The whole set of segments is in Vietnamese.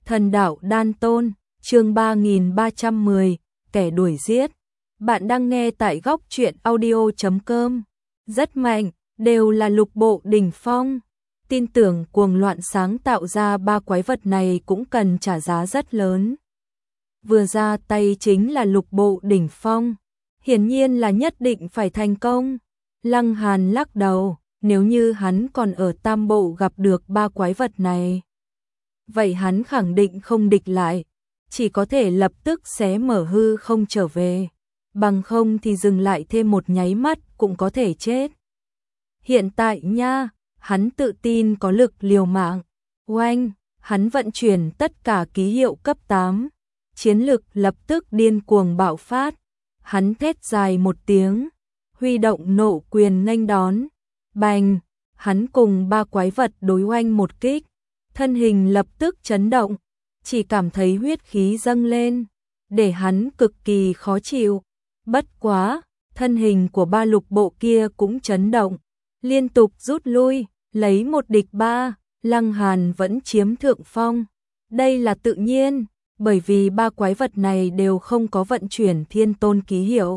Thần đạo đan tôn, chương 3310, kẻ đuổi giết. Bạn đang nghe tại góc truyện audio.com. Rất mạnh, đều là lục bộ đỉnh phong. Tin tưởng cuồng loạn sáng tạo ra ba quái vật này cũng cần trả giá rất lớn. Vừa ra tay chính là lục bộ đỉnh phong, hiển nhiên là nhất định phải thành công. Lăng Hàn lắc đầu, nếu như hắn còn ở tam bộ gặp được ba quái vật này, vậy hắn khẳng định không địch lại, chỉ có thể lập tức xé mở hư không trở về, bằng không thì dừng lại thêm một nháy mắt cũng có thể chết. Hiện tại nha, hắn tự tin có lực liều mạng. Oanh, hắn vận chuyển tất cả ký hiệu cấp 8, chiến lực lập tức điên cuồng bạo phát. Hắn thét dài một tiếng, huy động nộ quyền nghênh đón. Bành, hắn cùng ba quái vật đối oanh một kích, thân hình lập tức chấn động, chỉ cảm thấy huyết khí dâng lên, để hắn cực kỳ khó chịu. Bất quá, thân hình của ba lục bộ kia cũng chấn động, liên tục rút lui, lấy một địch ba, Lăng Hàn vẫn chiếm thượng phong. Đây là tự nhiên, bởi vì ba quái vật này đều không có vận chuyển thiên tôn ký hiệu,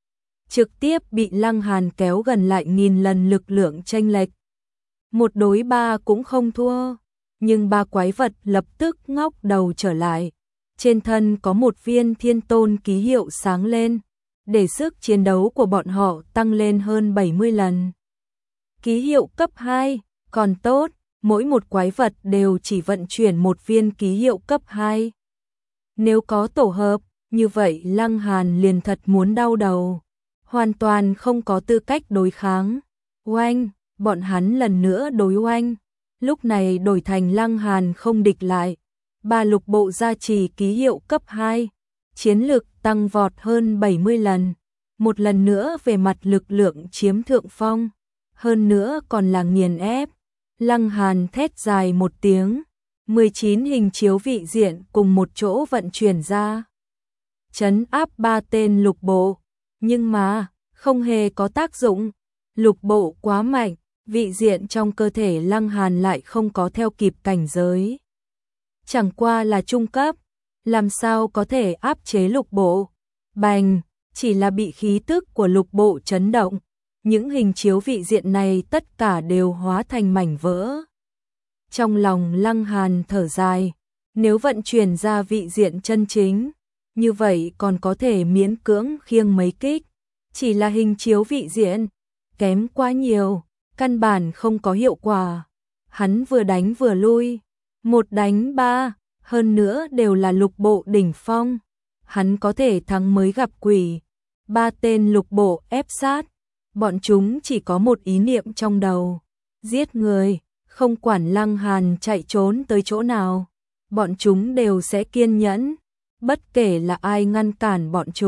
trực tiếp bị Lăng Hàn kéo gần lại nghìn lần lực lượng chênh lệch. Một đối ba cũng không thua, nhưng ba quái vật lập tức ngóc đầu trở lại. Trên thân có một viên thiên tôn ký hiệu sáng lên, để sức chiến đấu của bọn họ tăng lên hơn 70 lần. Ký hiệu cấp 2, còn tốt, mỗi một quái vật đều chỉ vận chuyển một viên ký hiệu cấp 2. Nếu có tổ hợp, như vậy Lăng Hàn liền thật muốn đau đầu, hoàn toàn không có tư cách đối kháng. Oanh, bọn hắn lần nữa đối oanh, lúc này đổi thành Lăng Hàn không địch lại. Ba lục bộ gia trì ký hiệu cấp 2, chiến lực tăng vọt hơn 70 lần, một lần nữa về mặt lực lượng chiếm thượng phong, hơn nữa còn là nghiền ép. Lăng Hàn thét dài một tiếng, 19 hình chiếu vị diện cùng một chỗ vận chuyển ra, trấn áp ba tên lục bộ, nhưng mà không hề có tác dụng. Lục bộ quá mạnh, vị diện trong cơ thể Lăng Hàn lại không có theo kịp cảnh giới, chẳng qua là trung cấp, làm sao có thể áp chế lục bộ. Bành, chỉ là bị khí tức của lục bộ chấn động, những hình chiếu vị diện này tất cả đều hóa thành mảnh vỡ. Trong lòng Lăng Hàn thở dài, nếu vận chuyển ra vị diện chân chính, như vậy còn có thể miễn cưỡng khiêng mấy kích, chỉ là hình chiếu vị diện, kém quá nhiều, căn bản không có hiệu quả. Hắn vừa đánh vừa lui, một đánh ba, hơn nữa đều là lục bộ đỉnh phong, hắn có thể thắng mới gặp quỷ. Ba tên lục bộ ép sát, bọn chúng chỉ có một ý niệm trong đầu, giết người, không quản Lăng Hàn chạy trốn tới chỗ nào, bọn chúng đều sẽ kiên nhẫn, bất kể là ai ngăn cản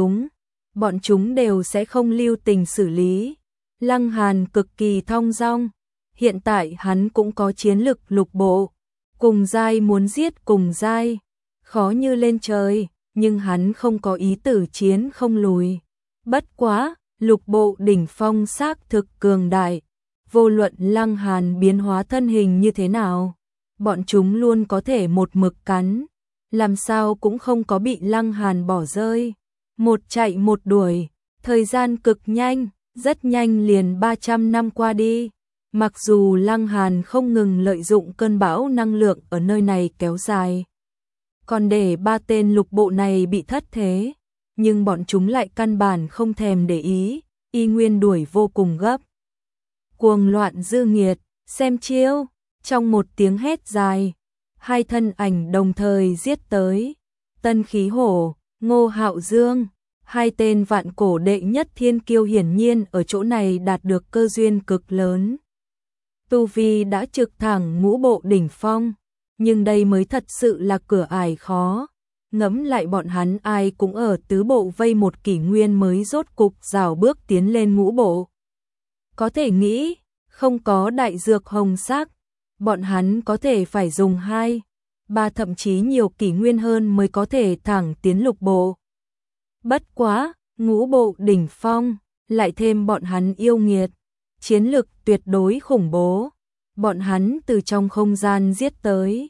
bọn chúng đều sẽ không lưu tình xử lý. Lăng Hàn cực kỳ thong dong, hiện tại hắn cũng có chiến lực lục bộ, cùng giai muốn giết cùng giai, khó như lên trời, nhưng hắn không có ý tử chiến không lùi. Bất quá, lục bộ đỉnh phong xác thực cường đại, vô luận Lăng Hàn biến hóa thân hình như thế nào, bọn chúng luôn có thể một mực cắn, làm sao cũng không có bị Lăng Hàn bỏ rơi. Một chạy một đuổi, thời gian cực nhanh, rất nhanh liền 300 năm qua đi. Mặc dù Lăng Hàn không ngừng lợi dụng cơn bão năng lượng ở nơi này kéo dài, còn để ba tên lục bộ này bị thất thế, nhưng bọn chúng lại căn bản không thèm để ý, y nguyên đuổi vô cùng gấp. Cuồng loạn dư nghiệt, xem chiêu, trong một tiếng hét dài, hai thân ảnh đồng thời giết tới. Tân Khí Hổ, Ngô Hạo Dương, hai tên vạn cổ đệ nhất thiên kiêu hiển nhiên ở chỗ này đạt được cơ duyên cực lớn. Tu vi đã trực thẳng ngũ bộ đỉnh phong, nhưng đây mới thật sự là cửa ải khó. Ngẫm lại bọn hắn ai cũng ở tứ bộ vây một kỷ nguyên mới rốt cục rào bước tiến lên ngũ bộ. Có thể nghĩ, không có đại dược hồng sắc, bọn hắn có thể phải dùng 2, 3 thậm chí nhiều kỷ nguyên hơn mới có thể thẳng tiến lục bộ. Bất quá, ngũ bộ đỉnh phong, lại thêm bọn hắn yêu nghiệt, chiến lực tuyệt đối khủng bố. Bọn hắn từ trong không gian giết tới,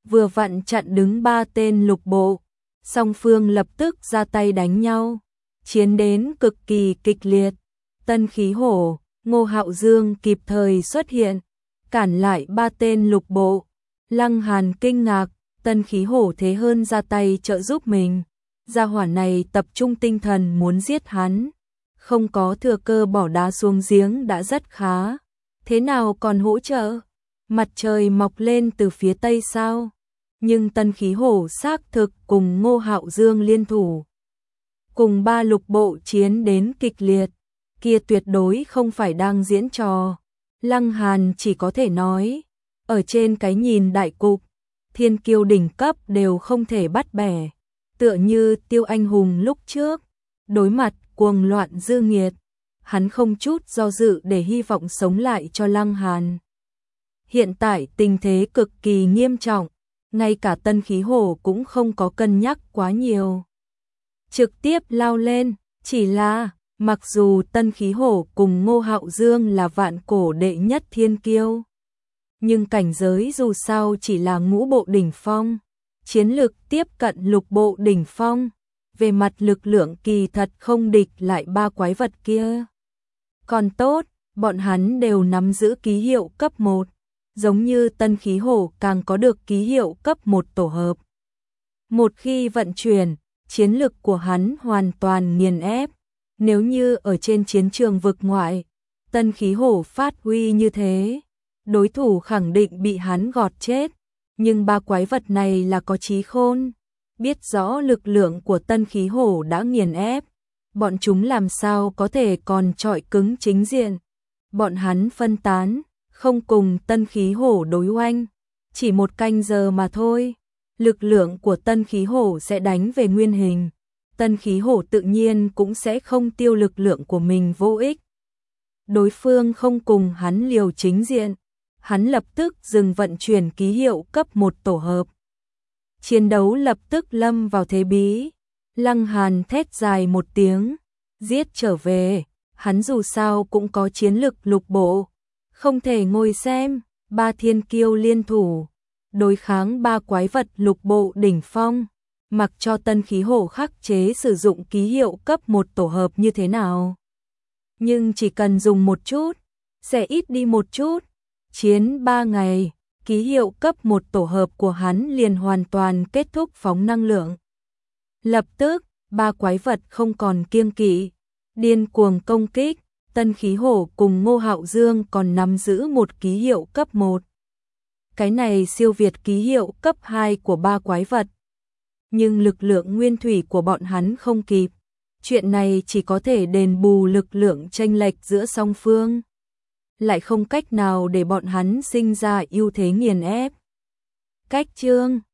vừa vặn chặn đứng 3 tên lục bộ. Song phương lập tức ra tay đánh nhau, chiến đến cực kỳ kịch liệt. Tân Khí Hổ, Ngô Hạo Dương kịp thời xuất hiện, cản lại 3 tên lục bộ. Lăng Hàn kinh ngạc, Tân Khí Hổ thế hơn ra tay trợ giúp mình. Gia hỏa này tập trung tinh thần muốn giết hắn, không có thừa cơ bỏ đá xuống giếng đã rất khá. Thế nào còn hỗ trợ? Mặt trời mọc lên từ phía tây sao? Nhưng Tân Khí Hổ xác thực cùng Ngô Hạo Dương liên thủ, cùng 3 lục bộ chiến đến kịch liệt, kia tuyệt đối không phải đang diễn trò. Lăng Hàn chỉ có thể nói, ở trên cái nhìn đại cục, thiên kiêu đỉnh cấp đều không thể bắt bẻ, tựa như Tiêu Anh Hùng lúc trước, đối mặt cuồng loạn dư nghiệt, hắn không chút do dự để hy vọng sống lại cho Lăng Hàn. Hiện tại tình thế cực kỳ nghiêm trọng, ngay cả Tân Khí Hổ cũng không có cân nhắc quá nhiều, trực tiếp lao lên. Chỉ là, mặc dù Tân Khí Hổ cùng Ngô Hạo Dương là vạn cổ đệ nhất thiên kiêu, nhưng cảnh giới dù sao chỉ là ngũ bộ đỉnh phong, chiến lực tiếp cận lục bộ đỉnh phong, về mặt lực lượng kỳ thật không địch lại 3 quái vật kia. Còn tốt, bọn hắn đều nắm giữ ký hiệu cấp 1, giống như Tân Khí Hổ càng có được ký hiệu cấp 1 tổ hợp. Một khi vận chuyển, chiến lực của hắn hoàn toàn nghiền ép. Nếu như ở trên chiến trường vực ngoại, Tân Khí Hổ phát huy như thế, đối thủ khẳng định bị hắn gọt chết. Nhưng 3 quái vật này là có trí khôn, biết rõ lực lượng của Tân Khí Hổ đã nghiền ép, bọn chúng làm sao có thể còn chọi cứng chính diện. Bọn hắn phân tán, không cùng Tân Khí Hổ đối oanh, chỉ 1 canh giờ mà thôi, lực lượng của Tân Khí Hổ sẽ đánh về nguyên hình. Tân Khí Hổ tự nhiên cũng sẽ không tiêu lực lượng của mình vô ích. Đối phương không cùng hắn liều chính diện, hắn lập tức dừng vận chuyển ký hiệu cấp 1 tổ hợp. Chiến đấu lập tức lâm vào thế bí. Lăng Hàn thét dài một tiếng, giết trở về, hắn dù sao cũng có chiến lực lục bộ, không thể ngồi xem 3 thiên kiêu liên thủ đối kháng 3 quái vật lục bộ đỉnh phong, mặc cho Tân Khí Hổ khắc chế sử dụng ký hiệu cấp 1 tổ hợp như thế nào. Nhưng chỉ cần dùng một chút, sẽ ít đi một chút. Chiến 3 ngày, ký hiệu cấp 1 tổ hợp của hắn liền hoàn toàn kết thúc phóng năng lượng. Lập tức, 3 quái vật không còn kiêng kỵ, điên cuồng công kích. Tân Khí Hổ cùng Ngô Hạo Dương còn nắm giữ một ký hiệu cấp 1. Cái này siêu việt ký hiệu cấp 2 của 3 quái vật. Nhưng lực lượng nguyên thủy của bọn hắn không kịp. Chuyện này chỉ có thể đền bù lực lượng chênh lệch giữa song phương, lại không cách nào để bọn hắn sinh ra ưu thế nghiền ép. Cách chương